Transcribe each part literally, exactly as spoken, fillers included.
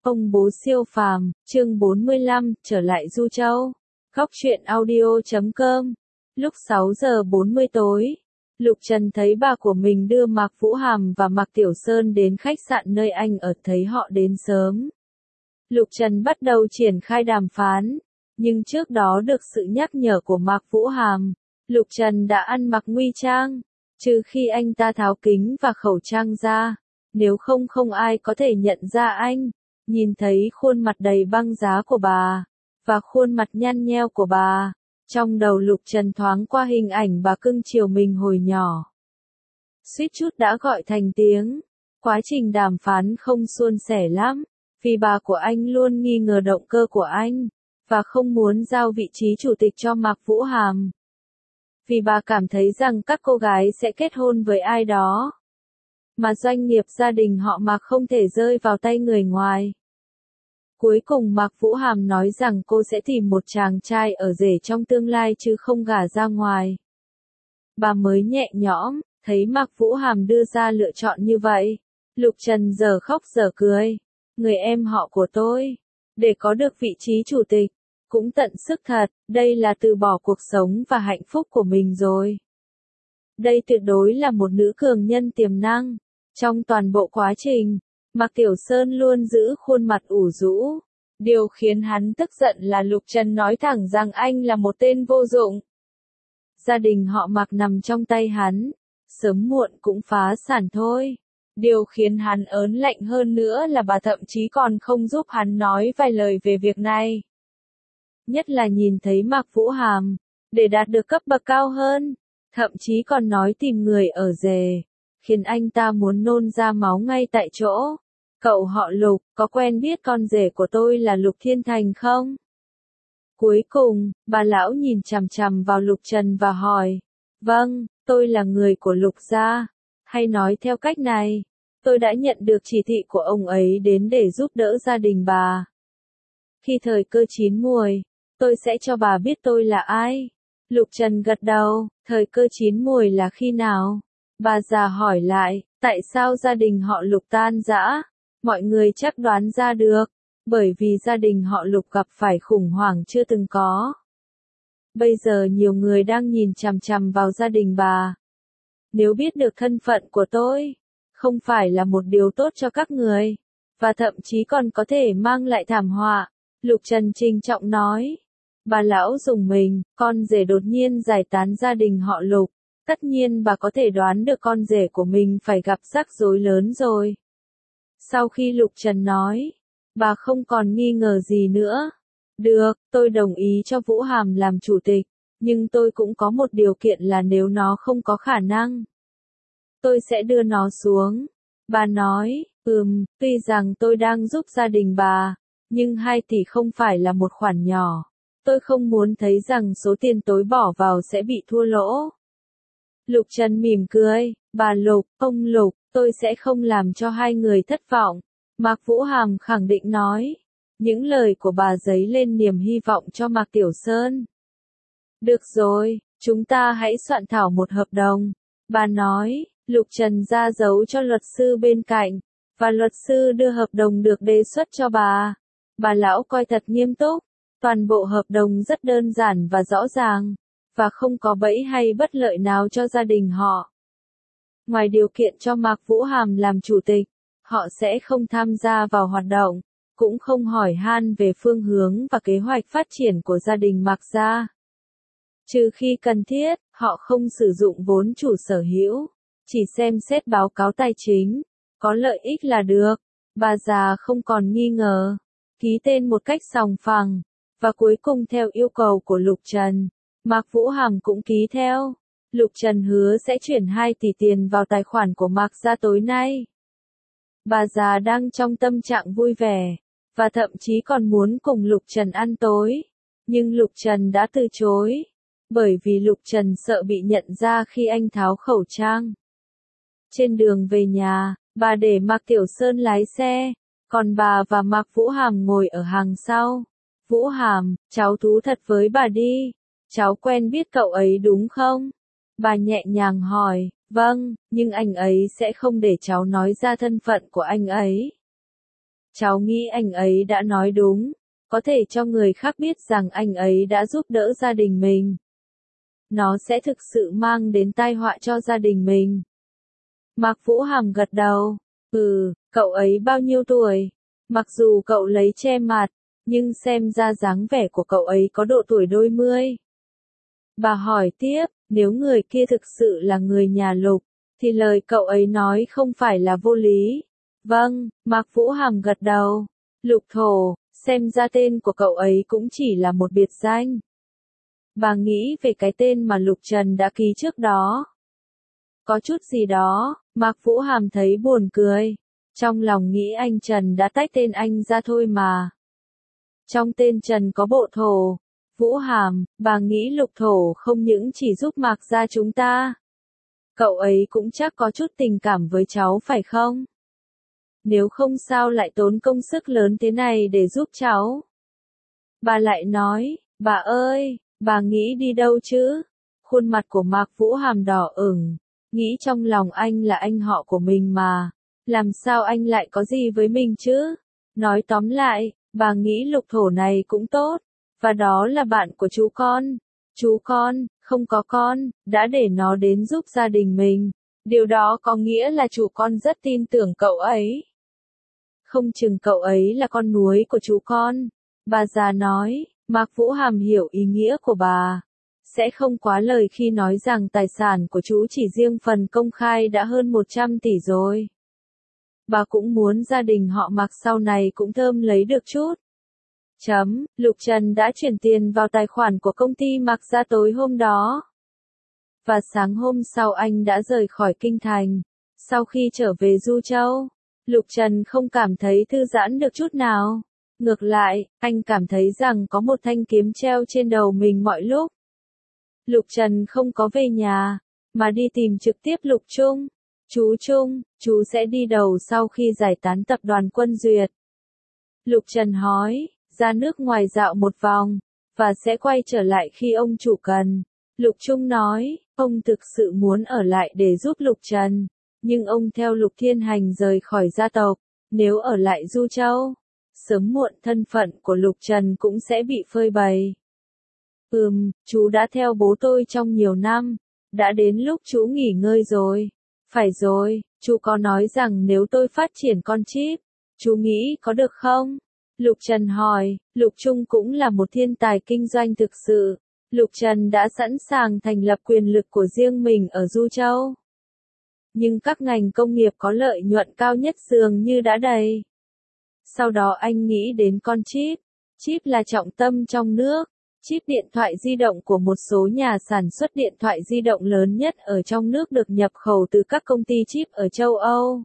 Ông bố siêu phàm, chương bốn mươi lăm, trở lại Du Châu. Góc truyện audio chấm com. Lúc sáu giờ bốn mươi tối, Lục Trần thấy bà của mình đưa Mạc Vũ Hàm và Mạc Tiểu Sơn đến khách sạn nơi anh ở, thấy họ đến sớm. Lục Trần bắt đầu triển khai đàm phán, nhưng trước đó được sự nhắc nhở của Mạc Vũ Hàm, Lục Trần đã ăn mặc nguy trang, trừ khi anh ta tháo kính và khẩu trang ra, nếu không không ai có thể nhận ra anh. Nhìn thấy khuôn mặt đầy băng giá của bà, và khuôn mặt nhăn nheo của bà, trong đầu Lục Trần thoáng qua hình ảnh bà cưng chiều mình hồi nhỏ. Suýt chút đã gọi thành tiếng. Quá trình đàm phán không suôn sẻ lắm, vì bà của anh luôn nghi ngờ động cơ của anh, và không muốn giao vị trí chủ tịch cho Mạc Vũ Hàm. Vì bà cảm thấy rằng các cô gái sẽ kết hôn với ai đó, mà doanh nghiệp gia đình họ Mạc không thể rơi vào tay người ngoài. Cuối cùng Mạc Vũ Hàm nói rằng cô sẽ tìm một chàng trai ở rể trong tương lai chứ không gả ra ngoài. Bà mới nhẹ nhõm, thấy Mạc Vũ Hàm đưa ra lựa chọn như vậy. Lục Trần giờ khóc giờ cười. Người em họ của tôi, để có được vị trí chủ tịch, cũng tận sức thật, đây là từ bỏ cuộc sống và hạnh phúc của mình rồi. Đây tuyệt đối là một nữ cường nhân tiềm năng. Trong toàn bộ quá trình, Mạc Tiểu Sơn luôn giữ khuôn mặt ủ rũ. Điều khiến hắn tức giận là Lục Trần nói thẳng rằng anh là một tên vô dụng. Gia đình họ Mạc nằm trong tay hắn, sớm muộn cũng phá sản thôi. Điều khiến hắn ớn lạnh hơn nữa là bà thậm chí còn không giúp hắn nói vài lời về việc này. Nhất là nhìn thấy Mạc Vũ Hàm, để đạt được cấp bậc cao hơn, thậm chí còn nói tìm người ở rể, khiến anh ta muốn nôn ra máu ngay tại chỗ. Cậu họ Lục, có quen biết con rể của tôi là Lục Thiên Thành không? Cuối cùng, bà lão nhìn chằm chằm vào Lục Trần và hỏi. Vâng, tôi là người của Lục gia. Hay nói theo cách này, tôi đã nhận được chỉ thị của ông ấy đến để giúp đỡ gia đình bà. Khi thời cơ chín muồi, tôi sẽ cho bà biết tôi là ai. Lục Trần gật đầu, thời cơ chín muồi là khi nào? Bà già hỏi lại, tại sao gia đình họ Lục tan rã? Mọi người chắc đoán ra được, bởi vì gia đình họ Lục gặp phải khủng hoảng chưa từng có. Bây giờ nhiều người đang nhìn chằm chằm vào gia đình bà. Nếu biết được thân phận của tôi, không phải là một điều tốt cho các người, và thậm chí còn có thể mang lại thảm họa. Lục Trần trinh trọng nói. Bà lão dùng mình, con rể đột nhiên giải tán gia đình họ Lục. Tất nhiên bà có thể đoán được con rể của mình phải gặp rắc rối lớn rồi. Sau khi Lục Trần nói, bà không còn nghi ngờ gì nữa. Được, tôi đồng ý cho Vũ Hàm làm chủ tịch, nhưng tôi cũng có một điều kiện là nếu nó không có khả năng, tôi sẽ đưa nó xuống. Bà nói, ừm, tuy rằng tôi đang giúp gia đình bà, nhưng hai tỷ không phải là một khoản nhỏ. Tôi không muốn thấy rằng số tiền tôi bỏ vào sẽ bị thua lỗ. Lục Trần mỉm cười, bà Lục, ông Lục, tôi sẽ không làm cho hai người thất vọng. Mạc Vũ Hàm khẳng định nói. Những lời của bà dấy lên niềm hy vọng cho Mạc Tiểu Sơn. Được rồi, chúng ta hãy soạn thảo một hợp đồng. Bà nói, Lục Trần ra dấu cho luật sư bên cạnh, và luật sư đưa hợp đồng được đề xuất cho bà. Bà lão coi thật nghiêm túc, toàn bộ hợp đồng rất đơn giản và rõ ràng, và không có bẫy hay bất lợi nào cho gia đình họ. Ngoài điều kiện cho Mạc Vũ Hàm làm chủ tịch, họ sẽ không tham gia vào hoạt động, cũng không hỏi han về phương hướng và kế hoạch phát triển của gia đình Mạc gia. Trừ khi cần thiết, họ không sử dụng vốn chủ sở hữu, chỉ xem xét báo cáo tài chính, có lợi ích là được. Bà già không còn nghi ngờ, ký tên một cách sòng phẳng, và cuối cùng theo yêu cầu của Lục Trần, Mạc Vũ Hàm cũng ký theo. Lục Trần hứa sẽ chuyển hai tỷ tiền vào tài khoản của Mạc gia tối nay. Bà già đang trong tâm trạng vui vẻ, và thậm chí còn muốn cùng Lục Trần ăn tối. Nhưng Lục Trần đã từ chối, bởi vì Lục Trần sợ bị nhận ra khi anh tháo khẩu trang. Trên đường về nhà, bà để Mạc Tiểu Sơn lái xe, còn bà và Mạc Vũ Hàm ngồi ở hàng sau. Vũ Hàm, cháu thú thật với bà đi, cháu quen biết cậu ấy đúng không? Bà nhẹ nhàng hỏi. Vâng, nhưng anh ấy sẽ không để cháu nói ra thân phận của anh ấy. Cháu nghĩ anh ấy đã nói đúng, có thể cho người khác biết rằng anh ấy đã giúp đỡ gia đình mình. Nó sẽ thực sự mang đến tai họa cho gia đình mình. Mạc Vũ Hàm gật đầu. Ừ, cậu ấy bao nhiêu tuổi? Mặc dù cậu lấy che mặt, nhưng xem ra dáng vẻ của cậu ấy có độ tuổi đôi mươi. Bà hỏi tiếp, nếu người kia thực sự là người nhà Lục, thì lời cậu ấy nói không phải là vô lý. Vâng, Mạc Vũ Hàm gật đầu. Lục Thổ, xem ra tên của cậu ấy cũng chỉ là một biệt danh. Bà nghĩ về cái tên mà Lục Trần đã ký trước đó. Có chút gì đó, Mạc Vũ Hàm thấy buồn cười. Trong lòng nghĩ anh Trần đã tách tên anh ra thôi mà. Trong tên Trần có bộ thổ. Vũ Hàm, bà nghĩ Lục Thổ không những chỉ giúp Mạc gia chúng ta. Cậu ấy cũng chắc có chút tình cảm với cháu phải không? Nếu không sao lại tốn công sức lớn thế này để giúp cháu. Bà lại nói, bà ơi, bà nghĩ đi đâu chứ? Khuôn mặt của Mạc Vũ Hàm đỏ ửng, nghĩ trong lòng anh là anh họ của mình mà. Làm sao anh lại có gì với mình chứ? Nói tóm lại, bà nghĩ Lục Thổ này cũng tốt. Và đó là bạn của chú con. Chú con, không có con, đã để nó đến giúp gia đình mình. Điều đó có nghĩa là chú con rất tin tưởng cậu ấy. Không chừng cậu ấy là con nuôi của chú con. Bà già nói, Mạc Vũ Hàm hiểu ý nghĩa của bà. Sẽ không quá lời khi nói rằng tài sản của chú chỉ riêng phần công khai đã hơn một trăm tỷ rồi. Bà cũng muốn gia đình họ Mạc sau này cũng thơm lấy được chút. Chấm, Lục Trần đã chuyển tiền vào tài khoản của công ty Mạc gia tối hôm đó. Và sáng hôm sau anh đã rời khỏi kinh thành. Sau khi trở về Du Châu, Lục Trần không cảm thấy thư giãn được chút nào. Ngược lại, anh cảm thấy rằng có một thanh kiếm treo trên đầu mình mọi lúc. Lục Trần không có về nhà, mà đi tìm trực tiếp Lục Trung. Chú Trung, chú sẽ đi đầu sau khi giải tán tập đoàn Quân Duyệt. Lục Trần hỏi, ra nước ngoài dạo một vòng, và sẽ quay trở lại khi ông chủ cần. Lục Trung nói, ông thực sự muốn ở lại để giúp Lục Trần, nhưng ông theo Lục Thiên Hành rời khỏi gia tộc, nếu ở lại Du Châu, sớm muộn thân phận của Lục Trần cũng sẽ bị phơi bày. Ừm, chú đã theo bố tôi trong nhiều năm, đã đến lúc chú nghỉ ngơi rồi. Phải rồi, chú có nói rằng nếu tôi phát triển con chip, chú nghĩ có được không? Lục Trần hỏi, Lục Trung cũng là một thiên tài kinh doanh thực sự. Lục Trần đã sẵn sàng thành lập quyền lực của riêng mình ở Du Châu. Nhưng các ngành công nghiệp có lợi nhuận cao nhất dường như đã đầy. Sau đó anh nghĩ đến con chip. Chip là trọng tâm trong nước. Chip điện thoại di động của một số nhà sản xuất điện thoại di động lớn nhất ở trong nước được nhập khẩu từ các công ty chip ở châu Âu,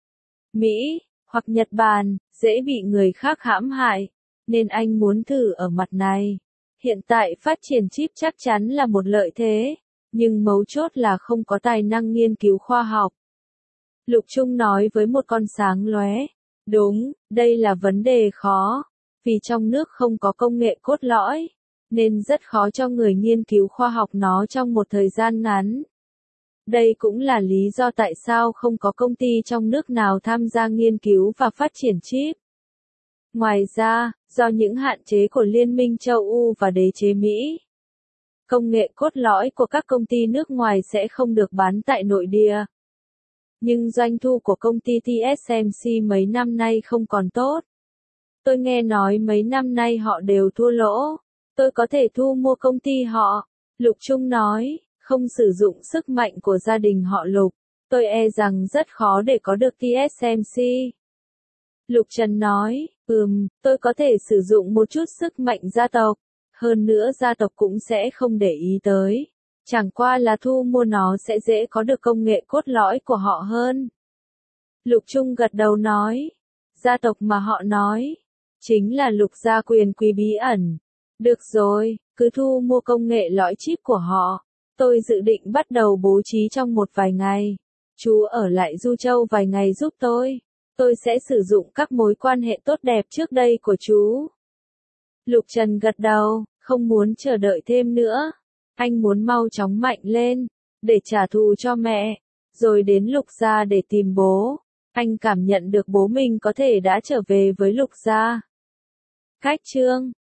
Mỹ, hoặc Nhật Bản, dễ bị người khác hãm hại, nên anh muốn thử ở mặt này. Hiện tại phát triển chip chắc chắn là một lợi thế, nhưng mấu chốt là không có tài năng nghiên cứu khoa học. Lục Trung nói với một con sáng lóe. Đúng, đây là vấn đề khó, vì trong nước không có công nghệ cốt lõi, nên rất khó cho người nghiên cứu khoa học nó trong một thời gian ngắn. Đây cũng là lý do tại sao không có công ty trong nước nào tham gia nghiên cứu và phát triển chip. Ngoài ra, do những hạn chế của Liên minh châu Âu và đế chế Mỹ, công nghệ cốt lõi của các công ty nước ngoài sẽ không được bán tại nội địa. Nhưng doanh thu của công ty tê ét em xê mấy năm nay không còn tốt. Tôi nghe nói mấy năm nay họ đều thua lỗ. Tôi có thể thu mua công ty họ. Lục Trung nói, không sử dụng sức mạnh của gia đình họ Lục. Tôi e rằng rất khó để có được tê ét em xê. Lục Trần nói, ừm, tôi có thể sử dụng một chút sức mạnh gia tộc. Hơn nữa gia tộc cũng sẽ không để ý tới. Chẳng qua là thu mua nó sẽ dễ có được công nghệ cốt lõi của họ hơn. Lục Trung gật đầu nói, gia tộc mà họ nói, chính là Lục gia quyền quý bí ẩn. Được rồi, cứ thu mua công nghệ lõi chip của họ. Tôi dự định bắt đầu bố trí trong một vài ngày. Chú ở lại Du Châu vài ngày giúp tôi. Tôi sẽ sử dụng các mối quan hệ tốt đẹp trước đây của chú. Lục Trần gật đầu, không muốn chờ đợi thêm nữa. Anh muốn mau chóng mạnh lên, để trả thù cho mẹ, rồi đến Lục gia để tìm bố. Anh cảm nhận được bố mình có thể đã trở về với Lục gia. Khách chương